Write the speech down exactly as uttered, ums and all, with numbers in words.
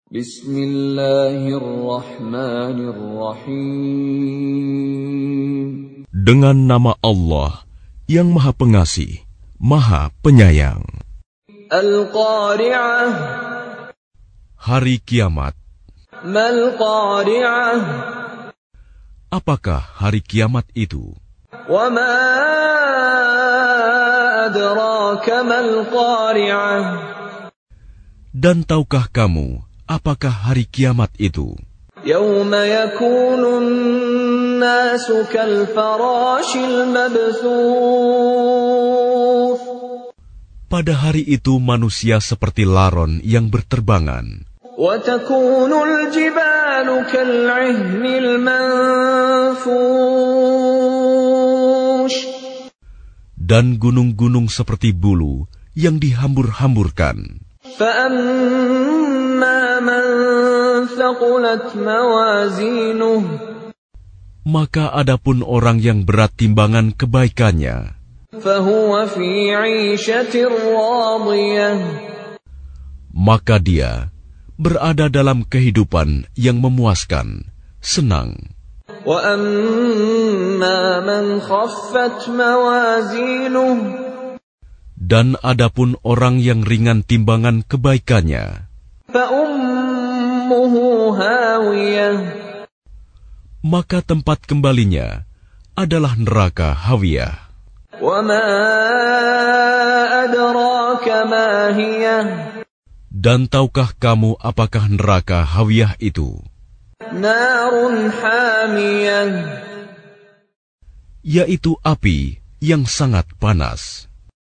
Bismillahirrahmanirrahim. Dengan nama Allah yang Maha Pengasih, Maha Penyayang. Al-Qari'ah. Hari Kiamat. Mal-Qari'ah. Apakah hari kiamat itu? Wa ma adraka mal-Qari'ah. Dan tahukah kamu apakah hari kiamat itu? Yawma yakunun nasu kal-farashil mabthuth. Pada hari itu manusia seperti laron yang berterbangan. Wa takunul jibalu kal-'ihnil manfush. Dan gunung-gunung seperti bulu yang dihambur-hamburkan. فَأَمَّا مَنْ ثَقُلَتْ مَوَازِينُهُ. Maka adapun orang yang berat timbangan kebaikannya, فَهُوَ فِي عِيشَةٍ رَاضِيَةٍ. maka dia berada dalam kehidupan yang memuaskan, senang. وَأَمَّا مَنْ خَفَّتْ مَوَازِينُهُ. Dan adapun orang yang ringan timbangan kebaikannya, فَأُمُّهُ هَاوِيَةٌ. maka tempat kembalinya adalah neraka Hawiyah. وَمَا أَدْرَاكَ مَا هِيَهْ. Dan tahukah kamu apakah neraka Hawiyah itu? نَارٌ حَامِيَةٌ. Yaitu api yang sangat panas.